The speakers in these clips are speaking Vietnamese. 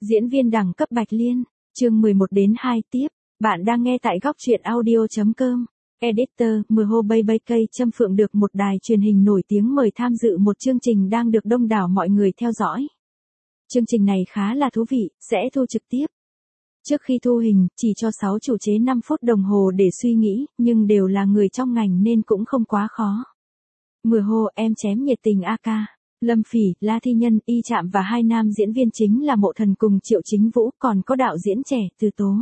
Diễn viên đẳng cấp Bạch Liên, chương 11 đến 2 tiếp. Bạn đang nghe tại góc truyện audio.com. Editor, Mho Baby Trâm Phượng được một đài truyền hình nổi tiếng mời tham dự một chương trình đang được đông đảo mọi người theo dõi. Chương trình này khá là thú vị, sẽ thu trực tiếp. Trước khi thu hình, chỉ cho 6 chủ chế 5 phút đồng hồ để suy nghĩ, nhưng đều là người trong ngành nên cũng không quá khó. Mho em chém nhiệt tình AK. Lâm Phỉ, La Thi Nhân, Y Trạm và hai nam diễn viên chính là Mộ Thần cùng Triệu Chính Vũ, còn có đạo diễn trẻ Từ Tố.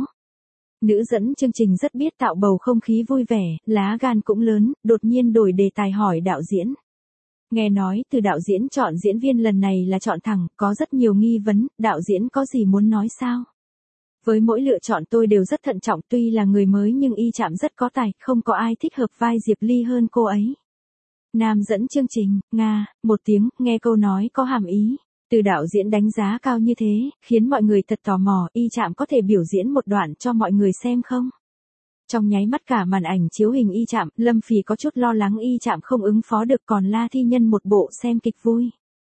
Nữ dẫn chương trình rất biết tạo bầu không khí vui vẻ, lá gan cũng lớn, đột nhiên đổi đề tài hỏi đạo diễn. Nghe nói từ đạo diễn chọn diễn viên lần này là chọn thẳng, có rất nhiều nghi vấn, đạo diễn có gì muốn nói sao? Với mỗi lựa chọn tôi đều rất thận trọng, tuy là người mới nhưng Y Trạm rất có tài, không có ai thích hợp vai Diệp Ly hơn cô ấy. Nam dẫn chương trình, Nga, một tiếng, nghe câu nói có hàm ý. Từ đạo diễn đánh giá cao như thế, khiến mọi người thật tò mò, Y Trạm có thể biểu diễn một đoạn cho mọi người xem không? Trong nháy mắt cả màn ảnh chiếu hình Y Trạm, Lâm Phỉ có chút lo lắng Y Trạm không ứng phó được, còn La Thi Nhân một bộ xem kịch vui.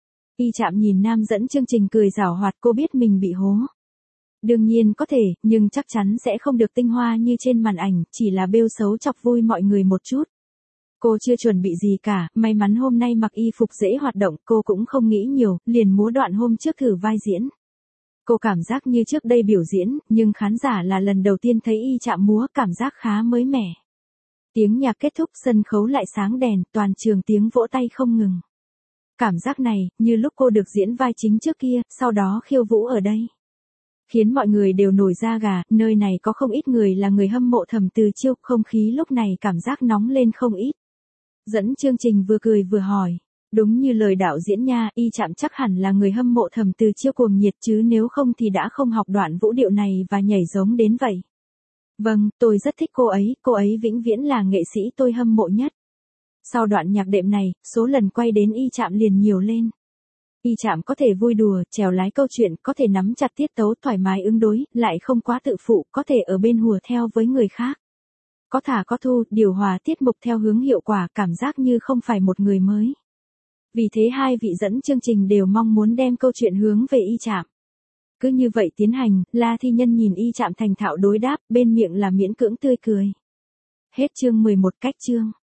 Y Trạm nhìn nam dẫn chương trình cười giảo hoạt, cô biết mình bị hố. Đương nhiên có thể, nhưng chắc chắn sẽ không được tinh hoa như trên màn ảnh, chỉ là bêu xấu chọc vui mọi người một chút. Cô chưa chuẩn bị gì cả, may mắn hôm nay mặc y phục dễ hoạt động, cô cũng không nghĩ nhiều, liền múa đoạn hôm trước thử vai diễn. Cô cảm giác như trước đây biểu diễn, nhưng khán giả là lần đầu tiên thấy Y Trạm múa, cảm giác khá mới mẻ. Tiếng nhạc kết thúc, sân khấu lại sáng đèn, toàn trường tiếng vỗ tay không ngừng. Cảm giác này, như lúc cô được diễn vai chính trước kia, sau đó khiêu vũ ở đây. Khiến mọi người đều nổi da gà, nơi này có không ít người là người hâm mộ Thẩm Từ Chiêu, không khí lúc này cảm giác nóng lên không ít. Dẫn chương trình vừa cười vừa hỏi, đúng như lời đạo diễn nha, Y Trạm chắc hẳn là người hâm mộ Thẩm Từ Chiêu cuồng nhiệt chứ nếu không thì đã không học đoạn vũ điệu này và nhảy giống đến vậy. Vâng, tôi rất thích cô ấy vĩnh viễn là nghệ sĩ tôi hâm mộ nhất. Sau đoạn nhạc đệm này, số lần quay đến Y Trạm liền nhiều lên. Y Trạm có thể vui đùa, chèo lái câu chuyện, có thể nắm chặt tiết tấu thoải mái ứng đối, lại không quá tự phụ, có thể ở bên hùa theo với người khác. Có thả có thu, điều hòa tiết mục theo hướng hiệu quả, cảm giác như không phải một người mới. Vì thế hai vị dẫn chương trình đều mong muốn đem câu chuyện hướng về Y Trạm. Cứ như vậy tiến hành, La Thi Nhân nhìn Y Trạm thành thạo đối đáp, bên miệng là miễn cưỡng tươi cười. Hết chương 11 cách chương.